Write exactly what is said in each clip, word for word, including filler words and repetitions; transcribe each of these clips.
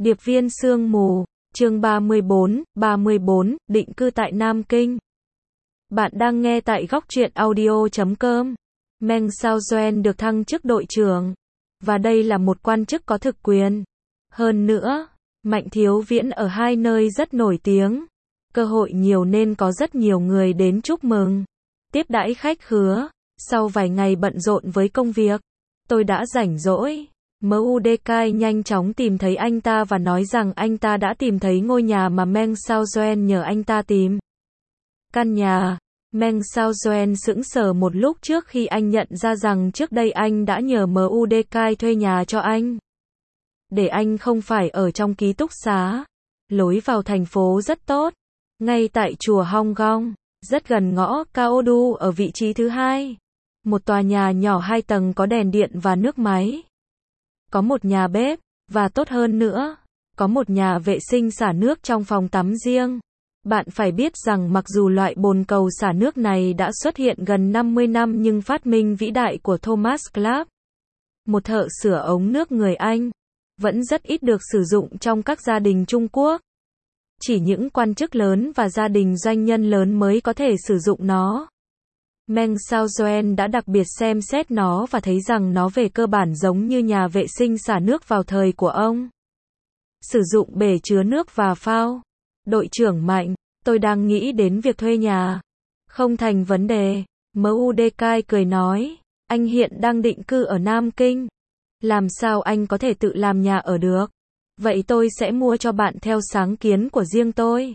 Điệp viên sương mù, chương ba mươi bốn, ba mươi bốn, định cư tại Nam Kinh. Bạn đang nghe tại góc truyện audio chấm com. Meng Xiaozuan được thăng chức đội trưởng, và đây là một quan chức có thực quyền. Hơn nữa, Mạnh Thiếu Viễn ở hai nơi rất nổi tiếng, cơ hội nhiều nên có rất nhiều người đến chúc mừng, tiếp đãi khách khứa. Sau vài ngày bận rộn với công việc, tôi đã rảnh rỗi. Mudekai nhanh chóng tìm thấy anh ta và nói rằng anh ta đã tìm thấy ngôi nhà mà Meng Xiaozuan nhờ anh ta tìm. Căn nhà. Meng Xiaozuan sững sờ một lúc trước khi anh nhận ra rằng trước đây anh đã nhờ Mudekai thuê nhà cho anh, để anh không phải ở trong ký túc xá. Lối vào thành phố rất tốt, ngay tại chùa Hong Gong, rất gần ngõ Kaodu ở vị trí thứ hai. Một tòa nhà nhỏ hai tầng có đèn điện và nước máy. Có một nhà bếp, và tốt hơn nữa, có một nhà vệ sinh xả nước trong phòng tắm riêng. Bạn phải biết rằng mặc dù loại bồn cầu xả nước này đã xuất hiện gần năm mươi năm nhưng phát minh vĩ đại của Thomas Clark, một thợ sửa ống nước người Anh, vẫn rất ít được sử dụng trong các gia đình Trung Quốc. Chỉ những quan chức lớn và gia đình doanh nhân lớn mới có thể sử dụng nó. Meng Xiaozuan đã đặc biệt xem xét nó và thấy rằng nó về cơ bản giống như nhà vệ sinh xả nước vào thời của ông. Sử dụng bể chứa nước và phao. Đội trưởng Mạnh, tôi đang nghĩ đến việc thuê nhà. Không thành vấn đề. Mudekai cười nói, anh hiện đang định cư ở Nam Kinh. Làm sao anh có thể tự làm nhà ở được? Vậy tôi sẽ mua cho bạn theo sáng kiến của riêng tôi.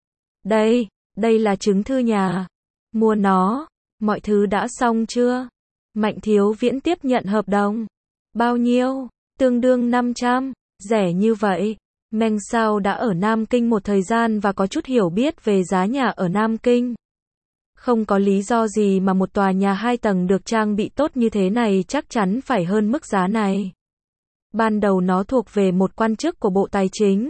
Đây, đây là chứng thư nhà. Mua nó. Mọi thứ đã xong chưa? Mạnh Thiếu Viễn tiếp nhận hợp đồng. Bao nhiêu? Tương đương năm trăm. Rẻ như vậy. Meng Xiao đã ở Nam Kinh một thời gian và có chút hiểu biết về giá nhà ở Nam Kinh. Không có lý do gì mà một tòa nhà hai tầng được trang bị tốt như thế này chắc chắn phải hơn mức giá này. Ban đầu nó thuộc về một quan chức của Bộ Tài chính.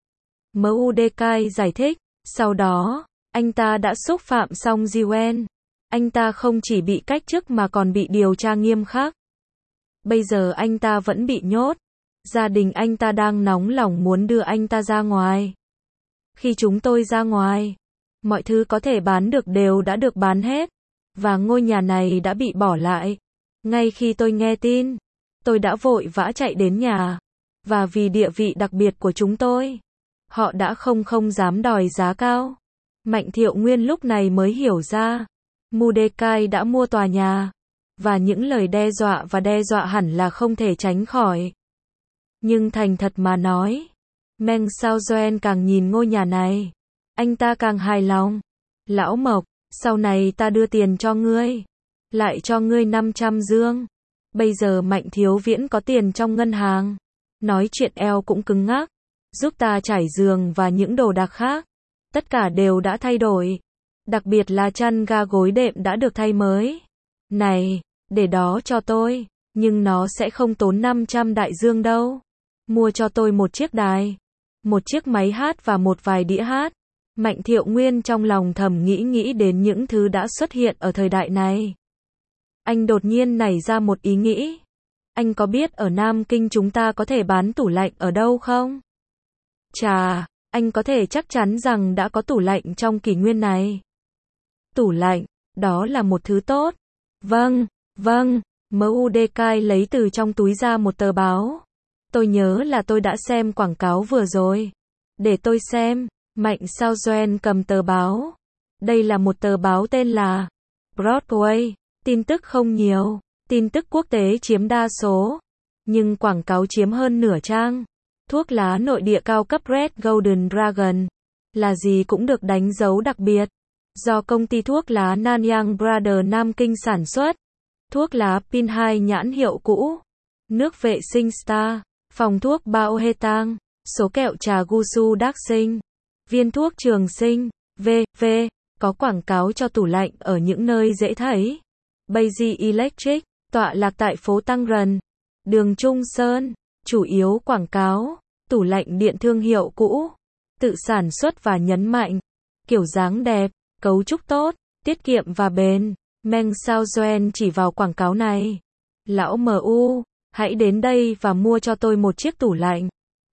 Mudekai giải thích. Sau đó, anh ta đã xúc phạm Song Jiwen. Anh ta không chỉ bị cách chức mà còn bị điều tra nghiêm khắc. Bây giờ anh ta vẫn bị nhốt. Gia đình anh ta đang nóng lòng muốn đưa anh ta ra ngoài. Khi chúng tôi ra ngoài, mọi thứ có thể bán được đều đã được bán hết, và ngôi nhà này đã bị bỏ lại. Ngay khi tôi nghe tin, tôi đã vội vã chạy đến nhà, và vì địa vị đặc biệt của chúng tôi, họ đã không không dám đòi giá cao. Mạnh Thiệu Nguyên lúc này mới hiểu ra, Mudekai đã mua tòa nhà, và những lời đe dọa và đe dọa hẳn là không thể tránh khỏi. Nhưng thành thật mà nói, Meng Xiaozuan càng nhìn ngôi nhà này, anh ta càng hài lòng. Lão Mộc, sau này ta đưa tiền cho ngươi, lại cho ngươi năm trăm dương. Bây giờ Mạnh Thiếu Viễn có tiền trong ngân hàng, nói chuyện eo cũng cứng ngắc, giúp ta trải giường và những đồ đạc khác. Tất cả đều đã thay đổi, đặc biệt là chăn ga gối đệm đã được thay mới. Này, để đó cho tôi, nhưng nó sẽ không tốn năm trăm đại dương đâu. Mua cho tôi một chiếc đài, một chiếc máy hát và một vài đĩa hát. Mạnh Thiệu Nguyên trong lòng thầm nghĩ nghĩ đến những thứ đã xuất hiện ở thời đại này. Anh đột nhiên nảy ra một ý nghĩ. Anh có biết ở Nam Kinh chúng ta có thể bán tủ lạnh ở đâu không? Chà, anh có thể chắc chắn rằng đã có tủ lạnh trong kỷ nguyên này. Tủ lạnh, đó là một thứ tốt. Vâng, vâng. Mudekai lấy từ trong túi ra một tờ báo. Tôi nhớ là tôi đã xem quảng cáo vừa rồi. Để tôi xem. Mạnh Xiaozuan cầm tờ báo. Đây là một tờ báo tên là Broadway. Tin tức không nhiều. Tin tức quốc tế chiếm đa số. Nhưng quảng cáo chiếm hơn nửa trang. Thuốc lá nội địa cao cấp Red Golden Dragon. Là gì cũng được đánh dấu đặc biệt. Do công ty thuốc lá Nanyang Brothers Nam Kinh sản xuất. Thuốc lá pin hai nhãn hiệu cũ. Nước vệ sinh Star. Phòng thuốc Bao Hê Tang. Số kẹo trà Gusu Đắc Sinh. Viên thuốc Trường Sinh. vê vê. Có quảng cáo cho tủ lạnh ở những nơi dễ thấy. Beiji Electric. Tọa lạc tại phố Tăng Rần, đường Trung Sơn. Chủ yếu quảng cáo. Tủ lạnh điện thương hiệu cũ. Tự sản xuất và nhấn mạnh. Kiểu dáng đẹp. Cấu trúc tốt. Tiết kiệm và bền. Meng Xiaozuan chỉ vào quảng cáo này. Lão em u, hãy đến đây và mua cho tôi một chiếc tủ lạnh.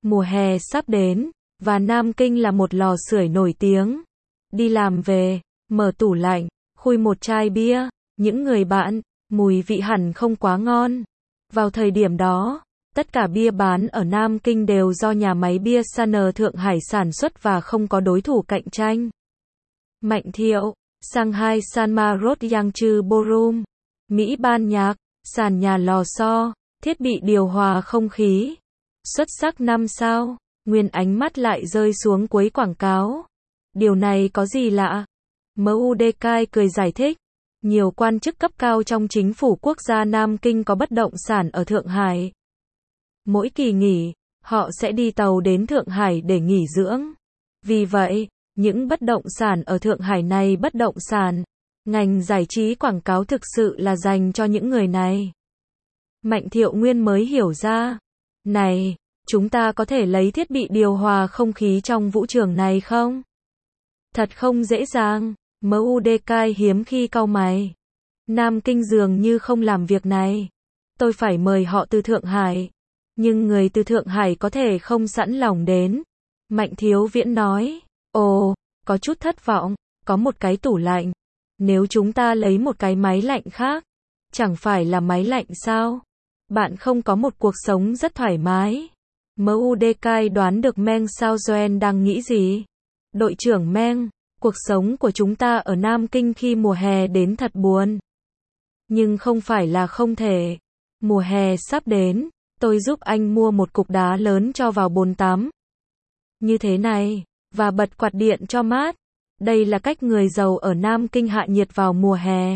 Mùa hè sắp đến, và Nam Kinh là một lò sưởi nổi tiếng. Đi làm về, mở tủ lạnh, khui một chai bia, những người bạn, mùi vị hẳn không quá ngon. Vào thời điểm đó, tất cả bia bán ở Nam Kinh đều do nhà máy bia Saner Thượng Hải sản xuất và không có đối thủ cạnh tranh. Mạnh Thiệu, Shanghai Sanma Road Yangtze Ballroom, Mỹ ban nhạc, sàn nhà lò xo, thiết bị điều hòa không khí. Xuất sắc năm sao, Nguyên ánh mắt lại rơi xuống cuối quảng cáo. Điều này có gì lạ? em u đê ca cười giải thích. Nhiều quan chức cấp cao trong chính phủ quốc gia Nam Kinh có bất động sản ở Thượng Hải. Mỗi kỳ nghỉ, họ sẽ đi tàu đến Thượng Hải để nghỉ dưỡng. Vì vậy, những bất động sản ở Thượng Hải này bất động sản, ngành giải trí quảng cáo thực sự là dành cho những người này. Mạnh Thiệu Nguyên mới hiểu ra. Này, chúng ta có thể lấy thiết bị điều hòa không khí trong vũ trường này không? Thật không dễ dàng, em u đê ca hiếm khi cau mày. Nam Kinh dường như không làm việc này. Tôi phải mời họ từ Thượng Hải. Nhưng người từ Thượng Hải có thể không sẵn lòng đến. Mạnh Thiếu Viễn nói. Ồ, có chút thất vọng, có một cái tủ lạnh. Nếu chúng ta lấy một cái máy lạnh khác, chẳng phải là máy lạnh sao? Bạn không có một cuộc sống rất thoải mái. em u đê ca đoán được Meng Xiaozhen đang nghĩ gì. Đội trưởng Meng, cuộc sống của chúng ta ở Nam Kinh khi mùa hè đến thật buồn. Nhưng không phải là không thể. Mùa hè sắp đến, tôi giúp anh mua một cục đá lớn cho vào bồn tắm. Như thế này, và bật quạt điện cho mát. Đây là cách người giàu ở Nam Kinh hạ nhiệt vào mùa hè.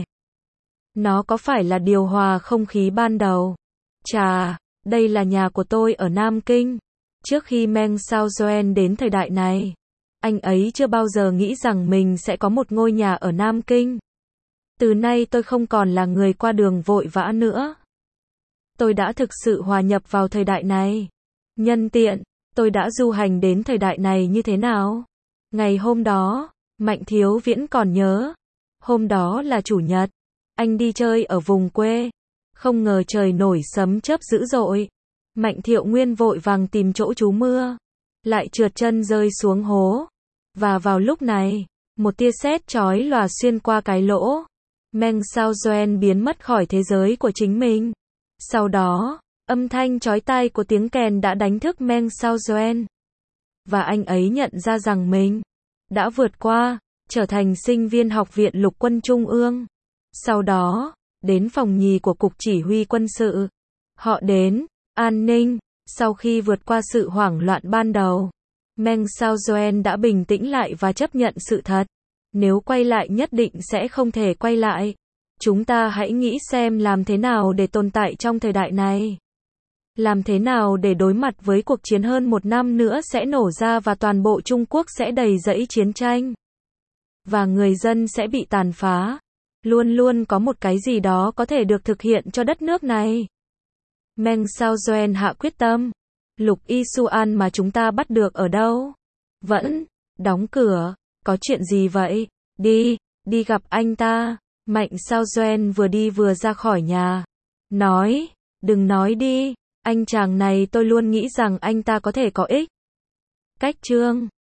Nó có phải là điều hòa không khí ban đầu? Chà, đây là nhà của tôi ở Nam Kinh. Trước khi Meng Xiaozhen đến thời đại này, anh ấy chưa bao giờ nghĩ rằng mình sẽ có một ngôi nhà ở Nam Kinh. Từ nay tôi không còn là người qua đường vội vã nữa. Tôi đã thực sự hòa nhập vào thời đại này. Nhân tiện, tôi đã du hành đến thời đại này như thế nào? Ngày hôm đó, Mạnh Thiếu Viễn còn nhớ. Hôm đó là Chủ nhật. Anh đi chơi ở vùng quê. Không ngờ trời nổi sấm chớp dữ dội. Mạnh Thiệu Nguyên vội vàng tìm chỗ trú mưa. Lại trượt chân rơi xuống hố. Và vào lúc này, một tia sét chói lòa xuyên qua cái lỗ. Meng Xiaozhen biến mất khỏi thế giới của chính mình. Sau đó, âm thanh chói tai của tiếng kèn đã đánh thức Meng Xiaozhen. Và anh ấy nhận ra rằng mình đã vượt qua, trở thành sinh viên học viện lục quân trung ương. Sau đó, đến phòng nhì của Cục Chỉ huy Quân sự. Họ đến, an ninh, sau khi vượt qua sự hoảng loạn ban đầu. Meng Xiaozhen đã bình tĩnh lại và chấp nhận sự thật. Nếu quay lại nhất định sẽ không thể quay lại. Chúng ta hãy nghĩ xem làm thế nào để tồn tại trong thời đại này. Làm thế nào để đối mặt với cuộc chiến hơn một năm nữa sẽ nổ ra và toàn bộ Trung Quốc sẽ đầy rẫy chiến tranh. Và người dân sẽ bị tàn phá. Luôn luôn có một cái gì đó có thể được thực hiện cho đất nước này. Meng Xiaozhen hạ quyết tâm. Lục Y Xuan mà chúng ta bắt được ở đâu? Vẫn đóng cửa. Có chuyện gì vậy? Đi, đi gặp anh ta. Mạnh Xiaozhen vừa đi vừa ra khỏi nhà. Nói, đừng nói đi. Anh chàng này tôi luôn nghĩ rằng anh ta có thể có ích. Cách chương